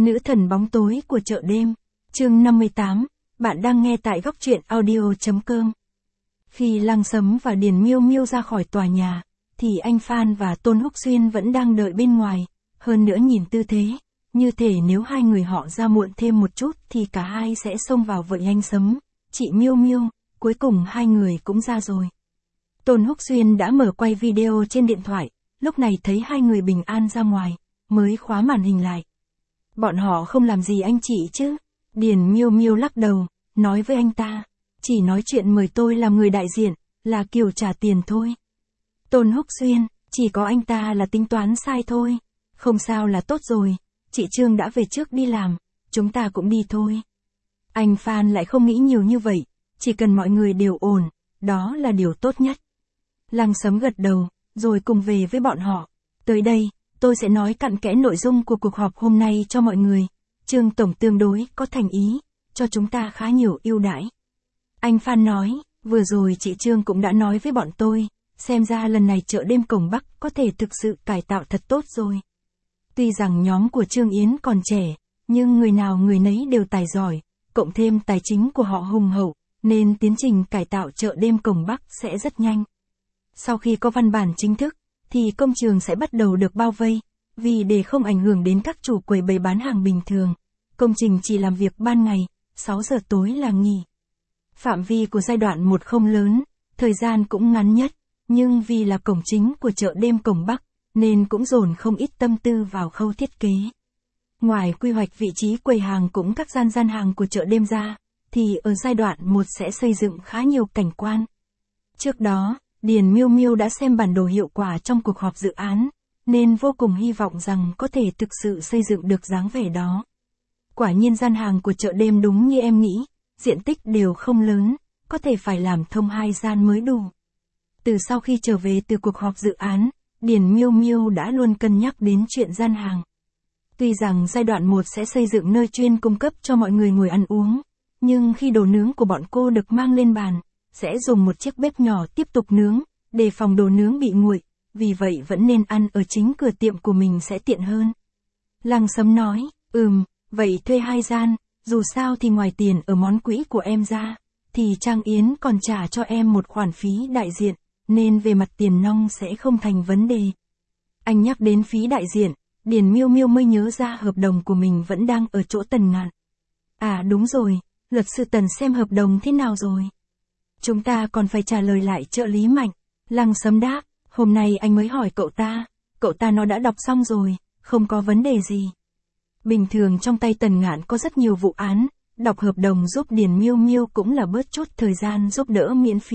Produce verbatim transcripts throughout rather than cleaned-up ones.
Nữ thần bóng tối của chợ đêm. Chương năm mươi tám, bạn đang nghe tại góc truyện audio chấm com. Khi Lăng Sấm và Điền Miêu Miêu ra khỏi tòa nhà, thì anh Phan và Tôn Húc Xuyên vẫn đang đợi bên ngoài, hơn nữa nhìn tư thế, như thể nếu hai người họ ra muộn thêm một chút thì cả hai sẽ xông vào vợ anh Sấm, chị Miêu Miêu, cuối cùng hai người cũng ra rồi. Tôn Húc Xuyên đã mở quay video trên điện thoại, lúc này thấy hai người bình an ra ngoài, mới khóa màn hình lại. Bọn họ không làm gì anh chị chứ? Điền Miêu Miêu lắc đầu, nói với anh ta, chỉ nói chuyện mời tôi làm người đại diện, là kiểu trả tiền thôi. Tôn Húc Xuyên, chỉ có anh ta là tính toán sai thôi. Không sao là tốt rồi, chị Trương đã về trước đi làm, chúng ta cũng đi thôi. Anh Phan lại không nghĩ nhiều như vậy, chỉ cần mọi người đều ổn, đó là điều tốt nhất. Lăng Sấm gật đầu, rồi cùng về với bọn họ. Tới đây, tôi sẽ nói cặn kẽ nội dung của cuộc họp hôm nay cho mọi người. Trương Tổng tương đối có thành ý, cho chúng ta khá nhiều ưu đãi. Anh Phan nói, vừa rồi chị Trương cũng đã nói với bọn tôi, xem ra lần này chợ đêm Cổng Bắc có thể thực sự cải tạo thật tốt rồi. Tuy rằng nhóm của Trương Yến còn trẻ, nhưng người nào người nấy đều tài giỏi, cộng thêm tài chính của họ hùng hậu, nên tiến trình cải tạo chợ đêm Cổng Bắc sẽ rất nhanh. Sau khi có văn bản chính thức, thì công trường sẽ bắt đầu được bao vây, vì để không ảnh hưởng đến các chủ quầy bày bán hàng bình thường, công trình chỉ làm việc ban ngày, sáu giờ tối là nghỉ. Phạm vi của giai đoạn một không lớn, thời gian cũng ngắn nhất, nhưng vì là cổng chính của chợ đêm Cổng Bắc, nên cũng dồn không ít tâm tư vào khâu thiết kế. Ngoài quy hoạch vị trí quầy hàng cũng các gian gian hàng của chợ đêm ra, thì ở giai đoạn một sẽ xây dựng khá nhiều cảnh quan. Trước đó, Điền Miêu Miêu đã xem bản đồ hiệu quả trong cuộc họp dự án, nên vô cùng hy vọng rằng có thể thực sự xây dựng được dáng vẻ đó. Quả nhiên gian hàng của chợ đêm đúng như em nghĩ, diện tích đều không lớn, có thể phải làm thông hai gian mới đủ. Từ sau khi trở về từ cuộc họp dự án, Điền Miêu Miêu đã luôn cân nhắc đến chuyện gian hàng. Tuy rằng giai đoạn một sẽ xây dựng nơi chuyên cung cấp cho mọi người ngồi ăn uống, nhưng khi đồ nướng của bọn cô được mang lên bàn, sẽ dùng một chiếc bếp nhỏ tiếp tục nướng, để phòng đồ nướng bị nguội, vì vậy vẫn nên ăn ở chính cửa tiệm của mình sẽ tiện hơn. Lăng Sấm nói, ừm, vậy thuê hai gian, dù sao thì ngoài tiền ở món quỹ của em ra, thì Trang Yến còn trả cho em một khoản phí đại diện, nên về mặt tiền nong sẽ không thành vấn đề. Anh nhắc đến phí đại diện, Điền Miêu Miêu mới nhớ ra hợp đồng của mình vẫn đang ở chỗ Tần Ngạn. À đúng rồi, luật sư Tần xem hợp đồng thế nào rồi? Chúng ta còn phải trả lời lại trợ lý Mạnh. Lăng Sấm đáp, hôm nay anh mới hỏi cậu ta, cậu ta nó đã đọc xong rồi, không có vấn đề gì. Bình thường trong tay Tần Ngạn có rất nhiều vụ án, đọc hợp đồng giúp Điền Miêu Miêu cũng là bớt chút thời gian giúp đỡ miễn phí.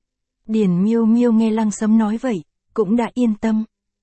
Điền Miêu Miêu nghe Lăng Sấm nói vậy, cũng đã yên tâm.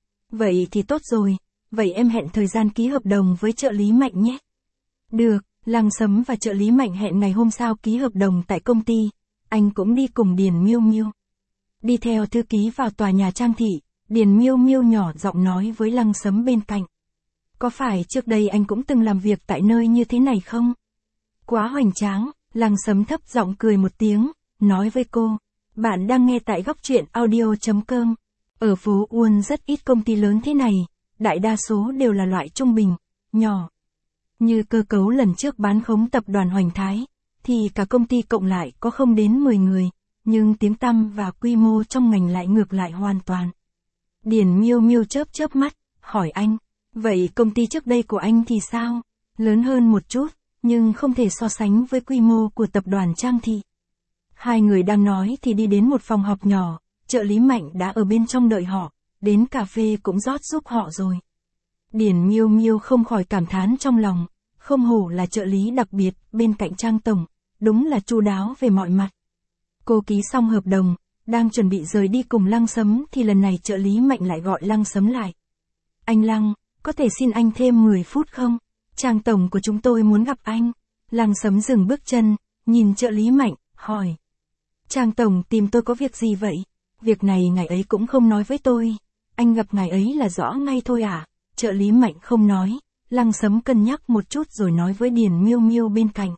Vậy thì tốt rồi, vậy em hẹn thời gian ký hợp đồng với trợ lý Mạnh nhé. Được, Lăng Sấm và trợ lý Mạnh hẹn ngày hôm sau ký hợp đồng tại công ty, anh cũng đi cùng Điền Miêu Miêu. Đi theo thư ký vào tòa nhà Trang thị, Điền Miêu Miêu nhỏ giọng nói với Lăng Sấm bên cạnh. Có phải trước đây anh cũng từng làm việc tại nơi như thế này không? Quá hoành tráng, Lăng Sấm thấp giọng cười một tiếng, nói với cô. Bạn đang nghe tại góc truyện audio chấm com. Ở phố Uôn rất ít công ty lớn thế này, đại đa số đều là loại trung bình, nhỏ. Như cơ cấu lần trước bán khống tập đoàn Hoành Thái, thì cả công ty cộng lại có không đến mười người, nhưng tiếng tăm và quy mô trong ngành lại ngược lại hoàn toàn. Điền Miêu Miêu chớp chớp mắt, hỏi anh, vậy công ty trước đây của anh thì sao? Lớn hơn một chút, nhưng không thể so sánh với quy mô của tập đoàn Trang thị. Hai người đang nói thì đi đến một phòng họp nhỏ, trợ lý Mạnh đã ở bên trong đợi họ, đến cà phê cũng rót giúp họ rồi. Điền Miêu Miêu không khỏi cảm thán trong lòng, không hổ là trợ lý đặc biệt bên cạnh Trang Tổng, đúng là chu đáo về mọi mặt. Cô ký xong hợp đồng, đang chuẩn bị rời đi cùng Lăng Sấm thì lần này trợ lý Mạnh lại gọi Lăng Sấm lại. Anh Lăng, có thể xin anh thêm mười phút không? Trang Tổng của chúng tôi muốn gặp anh. Lăng Sấm dừng bước chân, nhìn trợ lý Mạnh, hỏi. Trang Tổng tìm tôi có việc gì vậy? Việc này ngài ấy cũng không nói với tôi. Anh gặp ngài ấy là rõ ngay thôi à? Trợ lý Mạnh không nói. Lăng Sấm cân nhắc một chút rồi nói với Điền Miêu Miêu bên cạnh.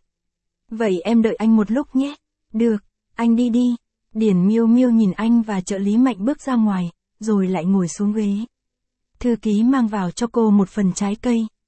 Vậy em đợi anh một lúc nhé. Được, anh đi đi. Điền Miêu Miêu nhìn anh và trợ lý Mạnh bước ra ngoài, rồi lại ngồi xuống ghế. Thư ký mang vào cho cô một phần trái cây,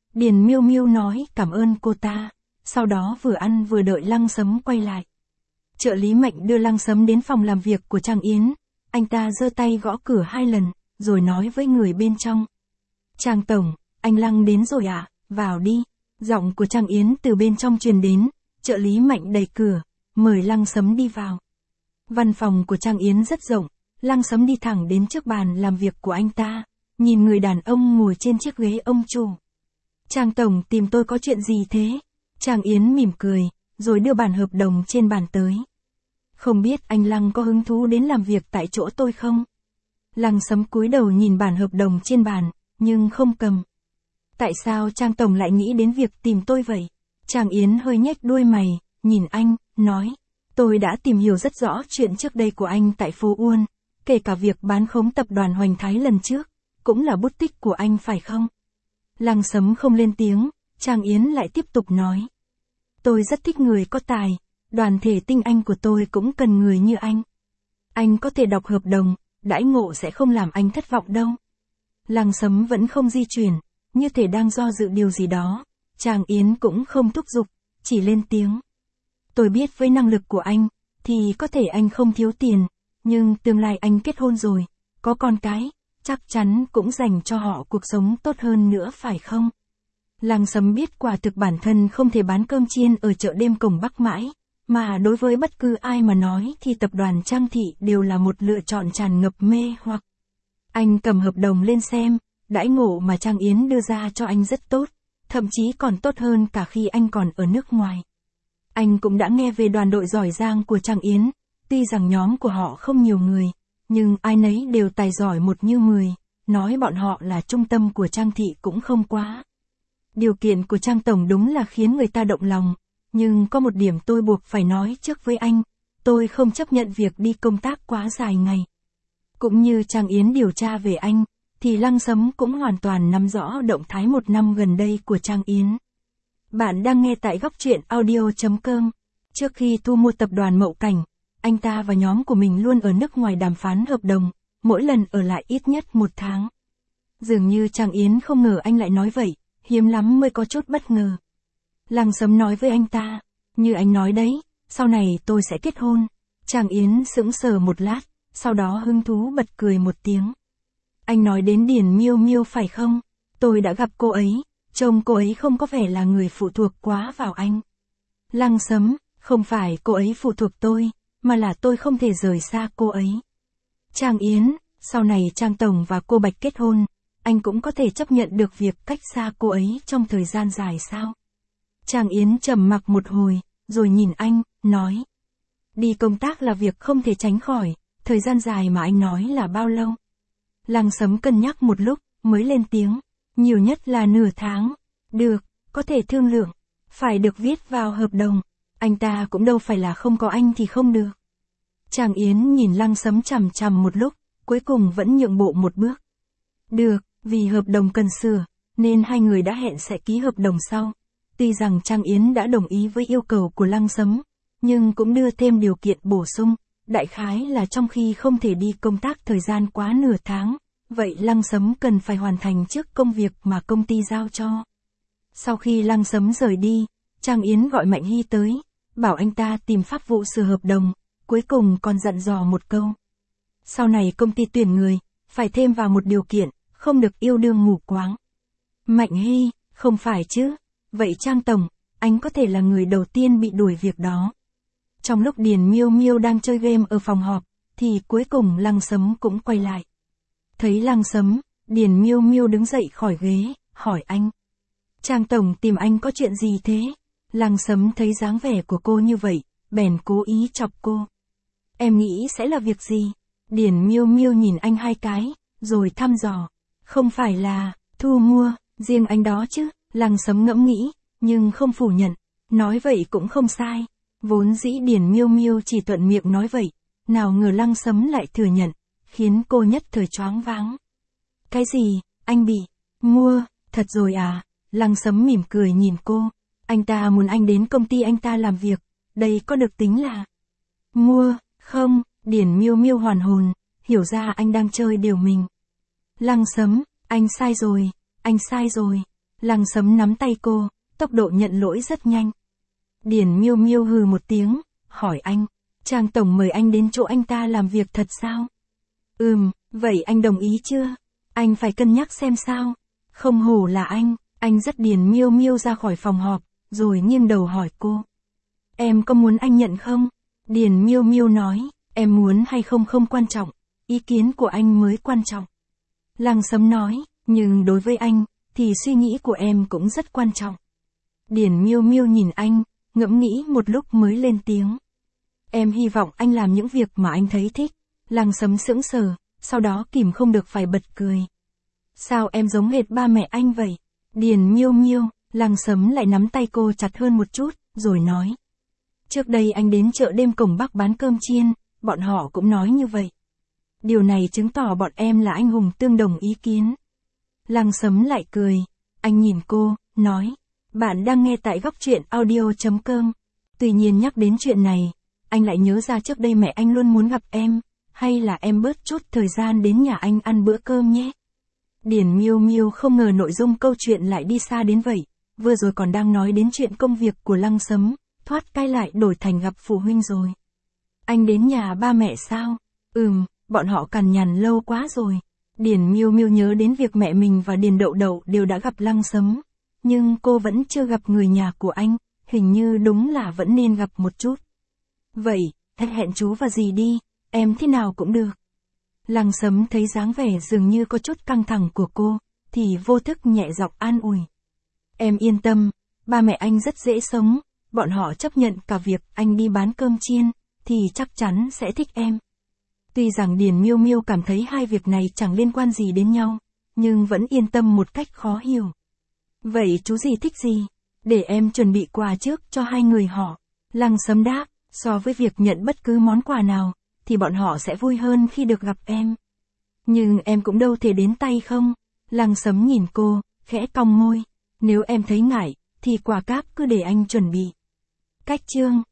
Điền Miêu Miêu nói cảm ơn cô ta, sau đó vừa ăn vừa đợi Lăng Sấm quay lại. Trợ lý Mạnh đưa Lăng Sấm đến phòng làm việc của Trang Yến, anh ta giơ tay gõ cửa hai lần, rồi nói với người bên trong. Trang tổng, anh Lăng đến rồi ạ, à? Vào đi. Giọng của Trang Yến từ bên trong truyền đến, trợ lý Mạnh đẩy cửa, mời Lăng Sấm đi vào. Văn phòng của Trang Yến rất rộng, Lăng Sấm đi thẳng đến trước bàn làm việc của anh ta, nhìn người đàn ông ngồi trên chiếc ghế ông chủ. Trang tổng tìm tôi có chuyện gì thế? Trang Yến mỉm cười, rồi đưa bản hợp đồng trên bàn tới. Không biết anh Lăng có hứng thú đến làm việc tại chỗ tôi không? Lăng Sấm cúi đầu nhìn bản hợp đồng trên bàn, nhưng không cầm. Tại sao Trang tổng lại nghĩ đến việc tìm tôi vậy? Trang Yến hơi nhếch đuôi mày, nhìn anh, nói. Tôi đã tìm hiểu rất rõ chuyện trước đây của anh tại phố Uôn, kể cả việc bán khống tập đoàn Hoành Thái lần trước, cũng là bút tích của anh phải không? Lăng Sấm không lên tiếng, Trang Yến lại tiếp tục nói. Tôi rất thích người có tài, đoàn thể tinh anh của tôi cũng cần người như anh. Anh có thể đọc hợp đồng, đãi ngộ sẽ không làm anh thất vọng đâu. Lăng Sấm vẫn không di chuyển, như thể đang do dự điều gì đó. Trang Yến cũng không thúc giục, chỉ lên tiếng. Tôi biết với năng lực của anh, thì có thể anh không thiếu tiền, nhưng tương lai anh kết hôn rồi, có con cái, chắc chắn cũng dành cho họ cuộc sống tốt hơn nữa phải không? Lăng Sấm biết quả thực bản thân không thể bán cơm chiên ở chợ đêm Cổng Bắc mãi, mà đối với bất cứ ai mà nói thì tập đoàn Trang Thị đều là một lựa chọn tràn ngập mê hoặc. Anh cầm hợp đồng lên xem, đãi ngộ mà Trang Yến đưa ra cho anh rất tốt, thậm chí còn tốt hơn cả khi anh còn ở nước ngoài. Anh cũng đã nghe về đoàn đội giỏi giang của Trang Yến, tuy rằng nhóm của họ không nhiều người, nhưng ai nấy đều tài giỏi một như mười, nói bọn họ là trung tâm của Trang Thị cũng không quá. Điều kiện của Trang tổng đúng là khiến người ta động lòng, nhưng có một điểm tôi buộc phải nói trước với anh, tôi không chấp nhận việc đi công tác quá dài ngày. Cũng như Trang Yến điều tra về anh, thì Lăng Sấm cũng hoàn toàn nắm rõ động thái một năm gần đây của Trang Yến. Bạn đang nghe tại góc truyện audio chấm com. Trước khi thu mua tập đoàn Mậu Cảnh, anh ta và nhóm của mình luôn ở nước ngoài đàm phán hợp đồng, mỗi lần ở lại ít nhất một tháng. Dường như Trang Yến không ngờ anh lại nói vậy, hiếm lắm mới có chút bất ngờ. Lăng Sấm nói với anh ta, như anh nói đấy, sau này tôi sẽ kết hôn. Trang Yến sững sờ một lát, sau đó hứng thú bật cười một tiếng. Anh nói đến Điền Miêu Miêu phải không? Tôi đã gặp cô ấy, trông cô ấy không có vẻ là người phụ thuộc quá vào anh. Lăng Sấm, không phải cô ấy phụ thuộc tôi, mà là tôi không thể rời xa cô ấy. Trang Yến, sau này Trang tổng và cô Bạch kết hôn, anh cũng có thể chấp nhận được việc cách xa cô ấy trong thời gian dài sao? Trang Yến trầm mặc một hồi, rồi nhìn anh, nói. Đi công tác là việc không thể tránh khỏi, thời gian dài mà anh nói là bao lâu? Lăng Sấm cân nhắc một lúc, mới lên tiếng. Nhiều nhất là nửa tháng. Được, có thể thương lượng. Phải được viết vào hợp đồng. Anh ta cũng đâu phải là không có anh thì không được. Trang Yến nhìn Lăng Sấm chằm chằm một lúc, cuối cùng vẫn nhượng bộ một bước. Được, vì hợp đồng cần sửa, nên hai người đã hẹn sẽ ký hợp đồng sau. Tuy rằng Trang Yến đã đồng ý với yêu cầu của Lăng Sấm, nhưng cũng đưa thêm điều kiện bổ sung, đại khái là trong khi không thể đi công tác thời gian quá nửa tháng, vậy Lăng Sấm cần phải hoàn thành trước công việc mà công ty giao cho. Sau khi Lăng Sấm rời đi, Trang Yến gọi Mạnh Hy tới, bảo anh ta tìm pháp vụ sửa hợp đồng, cuối cùng còn dặn dò một câu. Sau này công ty tuyển người, phải thêm vào một điều kiện, không được yêu đương mù quáng. Mạnh Hy, không phải chứ? Vậy Trang tổng, anh có thể là người đầu tiên bị đuổi việc đó. Trong lúc Điền Miêu Miêu đang chơi game ở phòng họp, thì cuối cùng Lăng Sấm cũng quay lại. Thấy Lăng Sấm, Điền Miêu Miêu đứng dậy khỏi ghế, hỏi anh. Trang tổng tìm anh có chuyện gì thế? Lăng Sấm thấy dáng vẻ của cô như vậy, bèn cố ý chọc cô. Em nghĩ sẽ là việc gì? Điền Miêu Miêu nhìn anh hai cái, rồi thăm dò. Không phải là, thu mua, riêng anh đó chứ? Lăng Sấm ngẫm nghĩ, nhưng không phủ nhận. Nói vậy cũng không sai. Vốn dĩ Điền Miêu Miêu chỉ thuận miệng nói vậy, nào ngờ Lăng Sấm lại thừa nhận, khiến cô nhất thời choáng váng. Cái gì, anh bị mua, thật rồi à? Lăng Sấm mỉm cười nhìn cô, anh ta muốn anh đến công ty anh ta làm việc, đây có được tính là mua, không? Điền Miêu Miêu hoàn hồn, hiểu ra anh đang chơi điều mình. Lăng Sấm, anh sai rồi, anh sai rồi. Lăng Sấm nắm tay cô, tốc độ nhận lỗi rất nhanh. Điền Miêu Miêu hừ một tiếng, hỏi anh, Trang tổng mời anh đến chỗ anh ta làm việc thật sao? Ừm, vậy anh đồng ý chưa? Anh phải cân nhắc xem sao. Không hổ là anh, anh dắt Điền Miêu Miêu ra khỏi phòng họp, rồi nghiêng đầu hỏi cô. Em có muốn anh nhận không? Điền Miêu Miêu nói, em muốn hay không không quan trọng, ý kiến của anh mới quan trọng. Lăng Sấm nói, nhưng đối với anh, thì suy nghĩ của em cũng rất quan trọng. Điền Miêu Miêu nhìn anh, ngẫm nghĩ một lúc mới lên tiếng. Em hy vọng anh làm những việc mà anh thấy thích. Lăng Sấm sững sờ, sau đó kìm không được phải bật cười. Sao em giống hệt ba mẹ anh vậy? Điền Miêu Miêu, Lăng Sấm lại nắm tay cô chặt hơn một chút, rồi nói. Trước đây anh đến chợ đêm Cổng Bắc bán cơm chiên, bọn họ cũng nói như vậy. Điều này chứng tỏ bọn em là anh hùng tương đồng ý kiến. Lăng Sấm lại cười, anh nhìn cô, nói. Bạn đang nghe tại góc truyện audio chấm com. Tuy nhiên nhắc đến chuyện này, anh lại nhớ ra trước đây mẹ anh luôn muốn gặp em, hay là em bớt chút thời gian đến nhà anh ăn bữa cơm nhé. Điền Miêu Miêu không ngờ nội dung câu chuyện lại đi xa đến vậy, vừa rồi còn đang nói đến chuyện công việc của Lăng Sấm, thoát cái lại đổi thành gặp phụ huynh rồi. Anh đến nhà ba mẹ sao? Ừm, bọn họ cằn nhằn lâu quá rồi. Điền Miêu Miêu nhớ đến việc mẹ mình và Điền Đậu Đậu đều đã gặp Lăng Sấm, nhưng cô vẫn chưa gặp người nhà của anh, hình như đúng là vẫn nên gặp một chút. Vậy, hẹn chú vào gì đi, em thế nào cũng được. Lăng Sấm thấy dáng vẻ dường như có chút căng thẳng của cô, thì vô thức nhẹ giọng an ủi. Em yên tâm, ba mẹ anh rất dễ sống, bọn họ chấp nhận cả việc anh đi bán cơm chiên, thì chắc chắn sẽ thích em. Tuy rằng Điền Miêu Miêu cảm thấy hai việc này chẳng liên quan gì đến nhau, nhưng vẫn yên tâm một cách khó hiểu. Vậy chú gì thích gì? Để em chuẩn bị quà trước cho hai người họ. Lăng Sấm đáp, so với việc nhận bất cứ món quà nào, thì bọn họ sẽ vui hơn khi được gặp em. Nhưng em cũng đâu thể đến tay không? Lăng Sấm nhìn cô, khẽ cong môi. Nếu em thấy ngại, thì quà cáp cứ để anh chuẩn bị. Cách chương